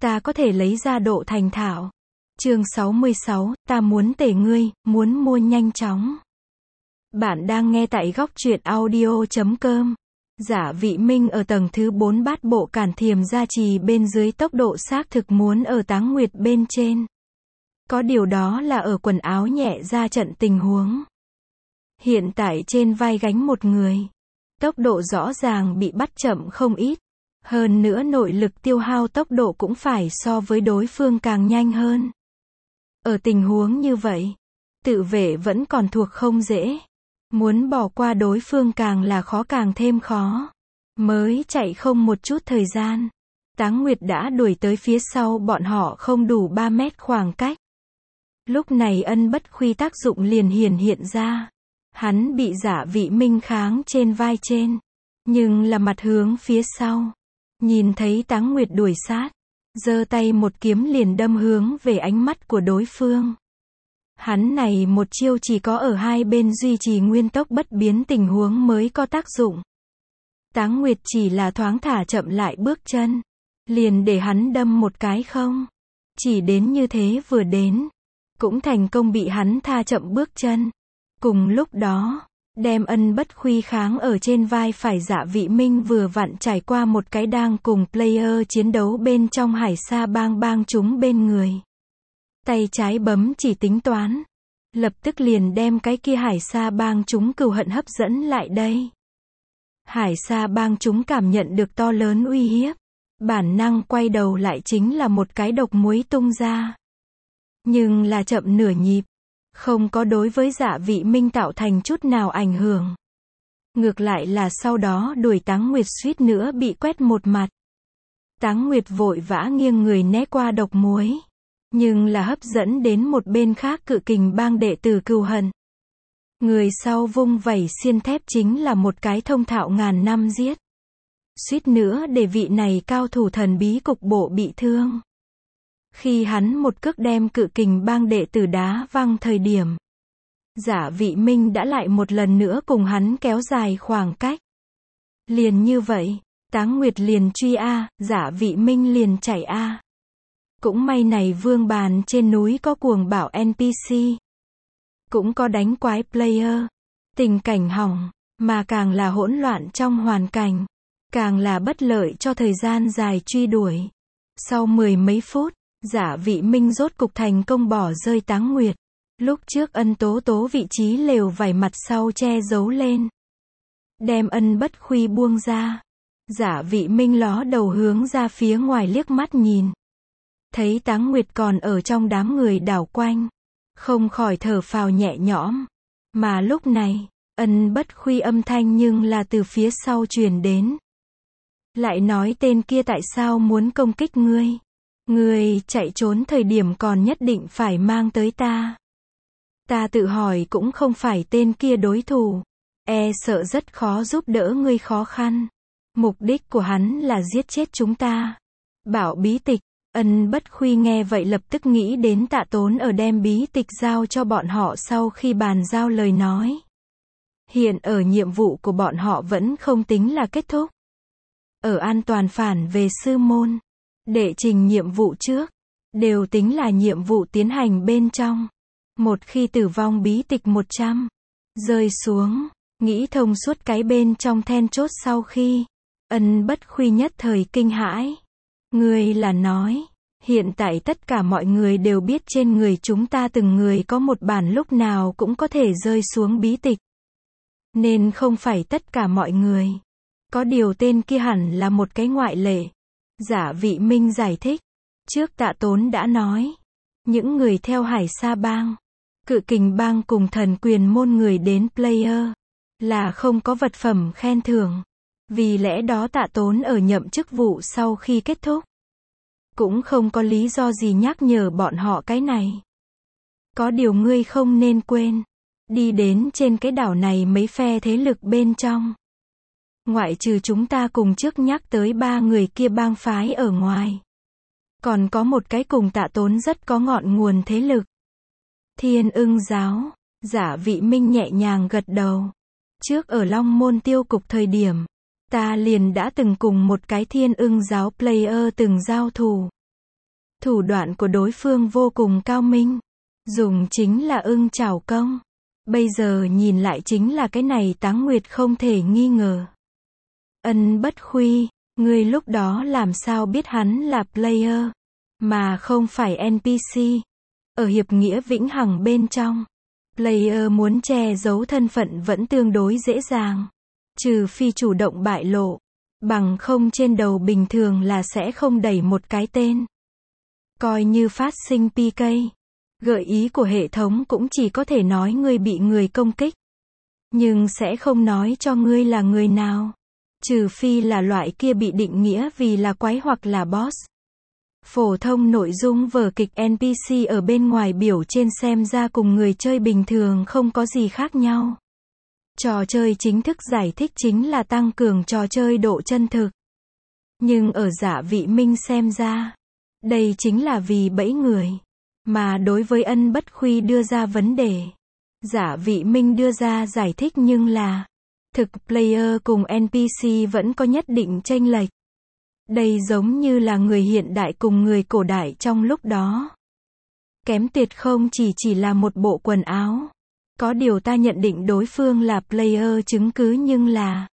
ta có thể lấy ra độ thành thạo. Chương 66, ta muốn tể ngươi, muốn mua nhanh chóng. Bạn đang nghe tại góc truyện audio.com. Giả Vị Minh ở tầng thứ 4 bát bộ cản thiềm gia trì bên dưới, tốc độ xác thực muốn ở Táng Nguyệt bên trên. Có điều đó là ở quần áo nhẹ ra trận tình huống. Hiện tại trên vai gánh một người. Tốc độ rõ ràng bị bắt chậm không ít. Hơn nữa nội lực tiêu hao tốc độ cũng phải so với đối phương càng nhanh hơn. Ở tình huống như vậy, tự vệ vẫn còn thuộc không dễ. Muốn bỏ qua đối phương càng là khó, càng thêm khó. Mới chạy không một chút thời gian, Táng Nguyệt đã đuổi tới phía sau bọn họ không đủ 3 mét khoảng cách. Lúc này Ân Bất Khuy tác dụng liền hiển hiện ra. Hắn bị Giả Vị Minh kháng trên vai trên, nhưng là mặt hướng phía sau. Nhìn thấy Táng Nguyệt đuổi sát, giơ tay một kiếm liền đâm hướng về ánh mắt của đối phương. Hắn này một chiêu chỉ có ở hai bên duy trì nguyên tốc bất biến tình huống mới có tác dụng. Táng Nguyệt chỉ là thoáng thả chậm lại bước chân, liền để hắn đâm một cái không. Chỉ đến như thế vừa đến, cũng thành công bị hắn tha chậm bước chân. Cùng lúc đó, đem Ân Bất Khuy kháng ở trên vai phải Giả Vị Minh vừa vặn trải qua một cái đang cùng player chiến đấu bên trong Hải Sa bang chúng bên người. Tay trái bấm chỉ tính toán, lập tức liền đem cái kia Hải Sa bang chúng cừu hận hấp dẫn lại đây. Hải Sa bang chúng cảm nhận được to lớn uy hiếp, bản năng quay đầu lại chính là một cái độc muối tung ra. Nhưng là chậm nửa nhịp, không có đối với Giả Vị Minh tạo thành chút nào ảnh hưởng. Ngược lại là sau đó đuổi Táng Nguyệt suýt nữa bị quét một mặt. Táng Nguyệt vội vã nghiêng người né qua độc muối, nhưng là hấp dẫn đến một bên khác Cự Kình bang đệ tử cừu hận. Người sau vung vẩy xiên thép chính là một cái thông thạo ngàn năm giết. Suýt nữa để vị này cao thủ thần bí cục bộ bị thương. Khi hắn một cước đem Cự Kình bang đệ tử đá văng thời điểm, Giả Vị Minh đã lại một lần nữa cùng hắn kéo dài khoảng cách. Liền như vậy, Táng Nguyệt liền truy Giả Vị Minh liền chạy Cũng may này vương bàn trên núi có cuồng bảo NPC, cũng có đánh quái player. Tình cảnh hỏng, mà càng là hỗn loạn trong hoàn cảnh, càng là bất lợi cho thời gian dài truy đuổi. Sau 10 mấy phút, Giả Vị Minh rốt cục thành công bỏ rơi Táng Nguyệt. Lúc trước Ân Tố Tố vị trí lều vải mặt sau che giấu lên, đem Ân Bất Khuy buông ra. Giả Vị Minh ló đầu hướng ra phía ngoài liếc mắt nhìn, thấy Táng Nguyệt còn ở trong đám người đảo quanh, không khỏi thở phào nhẹ nhõm. Mà lúc này, Ân Bất Khuy âm thanh nhưng là từ phía sau truyền đến. Lại nói tên kia tại sao muốn công kích ngươi? Ngươi chạy trốn thời điểm còn nhất định phải mang tới ta. Ta tự hỏi cũng không phải tên kia đối thủ, sợ rất khó giúp đỡ ngươi khó khăn. Mục đích của hắn là giết chết chúng ta. Bảo bí tịch. Ân Bất Khuy nghe vậy lập tức nghĩ đến Tạ Tốn ở đem bí tịch giao cho bọn họ sau khi bàn giao lời nói. Hiện ở nhiệm vụ của bọn họ vẫn không tính là kết thúc. Ở an toàn phản về sư môn, đệ trình nhiệm vụ trước, đều tính là nhiệm vụ tiến hành bên trong. Một khi tử vong bí tịch 100 rơi xuống, nghĩ thông suốt cái bên trong then chốt sau khi, Ân Bất Khuy nhất thời kinh hãi. Ngươi là nói, hiện tại tất cả mọi người đều biết trên người chúng ta từng người có một bản lúc nào cũng có thể rơi xuống bí tịch. Nên không phải tất cả mọi người. Có điều tên kia hẳn là một cái ngoại lệ. Giả Vị Minh giải thích. Trước Tạ Tốn đã nói, những người theo Hải Sa bang, Cự Kình bang cùng Thần Quyền môn người đến player, là không có vật phẩm khen thưởng. Vì lẽ đó Tạ Tốn ở nhậm chức vụ sau khi kết thúc, cũng không có lý do gì nhắc nhở bọn họ cái này. Có điều ngươi không nên quên, đi đến trên cái đảo này mấy phe thế lực bên trong, ngoại trừ chúng ta cùng trước nhắc tới 3 người kia bang phái ở ngoài, còn có một cái cùng Tạ Tốn rất có ngọn nguồn thế lực. Thiên Ưng giáo. Giả Vị Minh nhẹ nhàng gật đầu. Trước ở Long Môn tiêu cục thời điểm, ta liền đã từng cùng một cái Thiên Ưng giáo player từng giao thủ. Thủ đoạn của đối phương vô cùng cao minh. Dùng chính là ưng chảo công. Bây giờ nhìn lại chính là cái này Táng Nguyệt không thể nghi ngờ. Ân Bất Khuy, ngươi lúc đó làm sao biết hắn là player, mà không phải NPC. Ở hiệp nghĩa vĩnh hằng bên trong, player muốn che giấu thân phận vẫn tương đối dễ dàng. Trừ phi chủ động bại lộ. Bằng không trên đầu bình thường là sẽ không đẩy một cái tên. Coi như phát sinh PK. Gợi ý của hệ thống cũng chỉ có thể nói ngươi bị người công kích. Nhưng sẽ không nói cho ngươi là người nào. Trừ phi là loại kia bị định nghĩa vì là quái hoặc là boss. Phổ thông nội dung vở kịch NPC ở bên ngoài biểu trên xem ra cùng người chơi bình thường không có gì khác nhau. Trò chơi chính thức giải thích chính là tăng cường trò chơi độ chân thực. Nhưng ở Dạ Vị Minh xem ra, đây chính là vì bẫy người. Mà đối với Ân Bất Khuy đưa ra vấn đề, Dạ Vị Minh đưa ra giải thích nhưng là thực player cùng NPC vẫn có nhất định chênh lệch. Đây giống như là người hiện đại cùng người cổ đại trong lúc đó. Kém tuyệt không chỉ là một bộ quần áo. Có điều ta nhận định đối phương là player chứng cứ nhưng là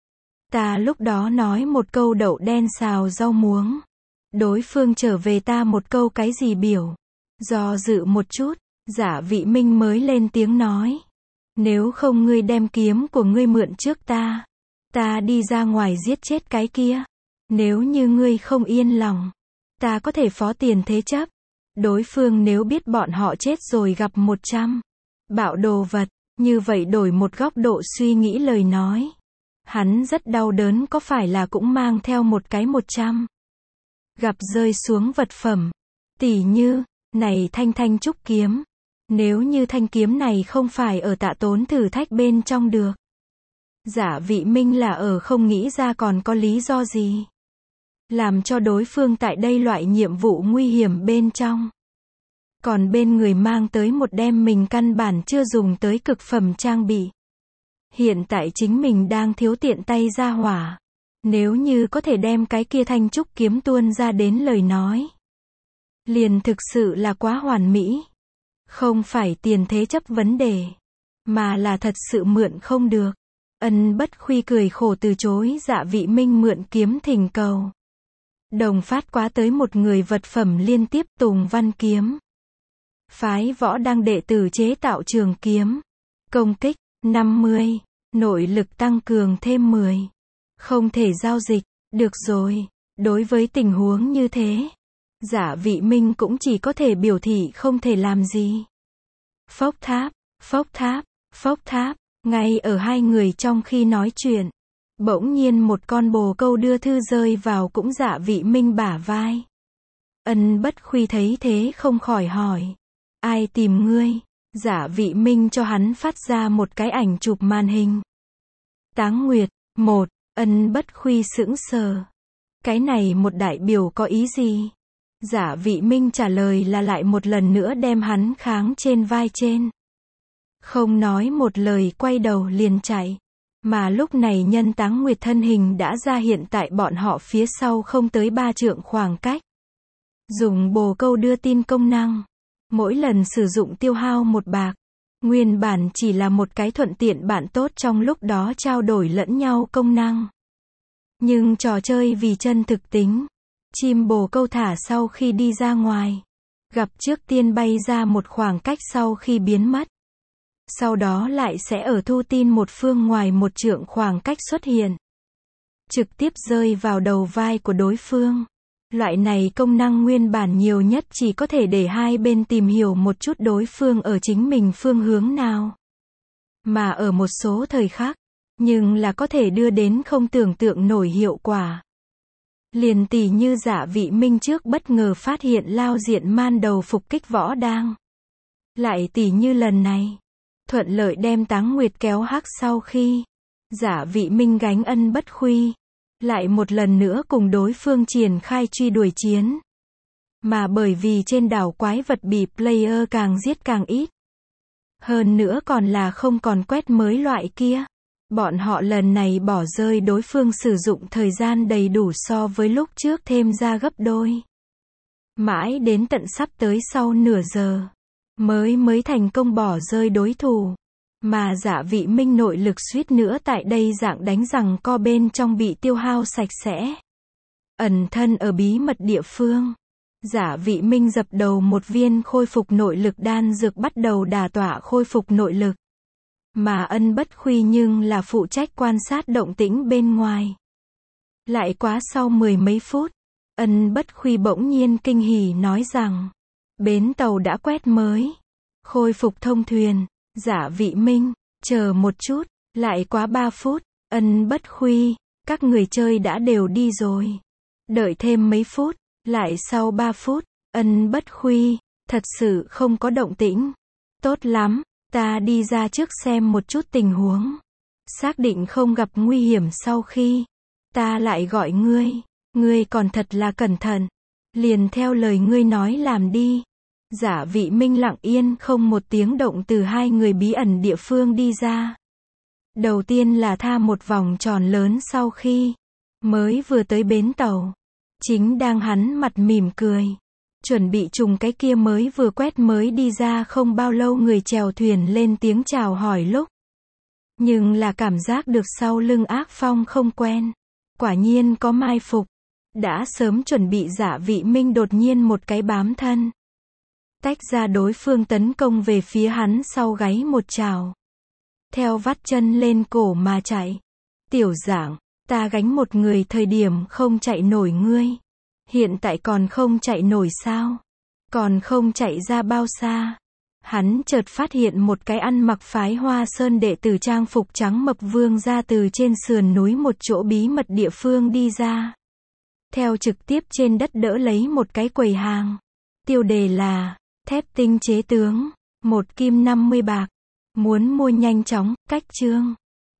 ta lúc đó nói một câu đậu đen xào rau muống. Đối phương trở về ta một câu cái gì biểu. Do dự một chút, Dạ Vị Minh mới lên tiếng nói. Nếu không ngươi đem kiếm của ngươi mượn trước ta. Ta đi ra ngoài giết chết cái kia. Nếu như ngươi không yên lòng, ta có thể phó tiền thế chấp. Đối phương nếu biết bọn họ chết rồi gặp 100 bạo đồ vật, như vậy đổi một góc độ suy nghĩ lời nói. Hắn rất đau đớn có phải là cũng mang theo một cái 100 gặp rơi xuống vật phẩm. Tỉ như, này thanh trúc kiếm. Nếu như thanh kiếm này không phải ở Tạ Tốn thử thách bên trong được. Dạ Vị Minh là ở không nghĩ ra còn có lý do gì. Làm cho đối phương tại đây loại nhiệm vụ nguy hiểm bên trong. Còn bên người mang tới một đem mình căn bản chưa dùng tới cực phẩm trang bị. Hiện tại chính mình đang thiếu tiện tay ra hỏa. Nếu như có thể đem cái kia thanh trúc kiếm tuôn ra đến lời nói. Liền thực sự là quá hoàn mỹ. Không phải tiền thế chấp vấn đề. Mà là thật sự mượn không được. Ân Bất Khuy cười khổ từ chối Dạ Vị Minh mượn kiếm thỉnh cầu. Đồng phát quá tới một người vật phẩm liên tiếp Tùng Văn kiếm. Phái Võ Đăng đệ tử chế tạo trường kiếm. Công kích 50, nội lực tăng cường thêm 10. Không thể giao dịch, được rồi. Đối với tình huống như thế, Dạ Vị Minh cũng chỉ có thể biểu thị không thể làm gì. Phốc tháp, phốc tháp, phốc tháp. Ngay ở hai người trong khi nói chuyện, bỗng nhiên một con bồ câu đưa thư rơi vào cũng Dạ Vị Minh bả vai. Ân Bất Khuy thấy thế không khỏi hỏi. Ai tìm ngươi? Dạ Vị Minh cho hắn phát ra một cái ảnh chụp màn hình. Táng Nguyệt, 1. Ân Bất Khuy sững sờ. Cái này một đại biểu có ý gì? Dạ Vị Minh trả lời là lại một lần nữa đem hắn kháng trên vai trên. Không nói một lời quay đầu liền chạy. Mà lúc này nhân Táng Nguyệt thân hình đã ra hiện tại bọn họ phía sau không tới 3 trượng khoảng cách. Dùng bồ câu đưa tin công năng. Mỗi lần sử dụng tiêu hao 1 bạc. Nguyên bản chỉ là một cái thuận tiện bạn tốt trong lúc đó trao đổi lẫn nhau công năng. Nhưng trò chơi vì chân thực tính. Chim bồ câu thả sau khi đi ra ngoài. Gặp trước tiên bay ra một khoảng cách sau khi biến mất. Sau đó lại sẽ ở thu tin một phương ngoài 1 trượng khoảng cách xuất hiện. Trực tiếp rơi vào đầu vai của đối phương. Loại này công năng nguyên bản nhiều nhất chỉ có thể để hai bên tìm hiểu một chút đối phương ở chính mình phương hướng nào. Mà ở một số thời khắc, nhưng là có thể đưa đến không tưởng tượng nổi hiệu quả. Liền tỉ như Dạ Vị Minh trước bất ngờ phát hiện Lao Diện Man đầu phục kích Võ Đang. Lại tỉ như lần này, thuận lợi đem Táng Nguyệt kéo hắc sau khi Dạ Vị Minh gánh Ân Bất Khuy. Lại một lần nữa cùng đối phương triển khai truy đuổi chiến. Mà bởi vì trên đảo quái vật bị player càng giết càng ít. Hơn nữa còn là không còn quét mới loại kia. Bọn họ lần này bỏ rơi đối phương sử dụng thời gian đầy đủ so với lúc trước thêm ra gấp đôi. Mãi đến tận sắp tới sau nửa giờ, mới thành công bỏ rơi đối thủ. Mà Dạ Vị Minh nội lực suýt nữa tại đây dạng đánh rằng co bên trong bị tiêu hao sạch sẽ. Ẩn thân ở bí mật địa phương. Dạ Vị Minh dập đầu một viên khôi phục nội lực đan dược bắt đầu đả tọa khôi phục nội lực. Mà Ân Bất Khuy nhưng là phụ trách quan sát động tĩnh bên ngoài. Lại quá sau 10 mấy phút, Ân Bất Khuy bỗng nhiên kinh hỉ nói rằng, bến tàu đã quét mới, khôi phục thông thuyền. Dạ Vị Minh, chờ một chút, lại quá 3 phút, Ân Bất Khuy, các người chơi đã đều đi rồi. Đợi thêm mấy phút, lại sau 3 phút, Ân Bất Khuy, thật sự không có động tĩnh. Tốt lắm, ta đi ra trước xem một chút tình huống. Xác định không gặp nguy hiểm sau khi, ta lại gọi ngươi còn thật là cẩn thận. Liền theo lời ngươi nói làm đi. Dạ Vị Minh lặng yên không một tiếng động từ hai người bí ẩn địa phương đi ra. Đầu tiên là tha một vòng tròn lớn sau khi mới vừa tới bến tàu. Chính đang hắn mặt mỉm cười, chuẩn bị trùng cái kia mới vừa quét mới đi ra không bao lâu người chèo thuyền lên tiếng chào hỏi lúc. Nhưng là cảm giác được sau lưng ác phong không quen. Quả nhiên có mai phục. Đã sớm chuẩn bị Dạ Vị Minh đột nhiên một cái bám thân. Tách ra đối phương tấn công về phía hắn sau gáy một trào. Theo vắt chân lên cổ mà chạy. Tiểu Dạng, ta gánh một người thời điểm không chạy nổi ngươi. Hiện tại còn không chạy nổi sao? Còn không chạy ra bao xa? Hắn chợt phát hiện một cái ăn mặc phái Hoa Sơn đệ tử trang phục trắng mập vương ra từ trên sườn núi một chỗ bí mật địa phương đi ra. Theo trực tiếp trên đất đỡ lấy một cái quầy hàng. Tiêu đề là thép tinh chế tướng, 1 kim 50 bạc. Muốn mua nhanh chóng, cách chương.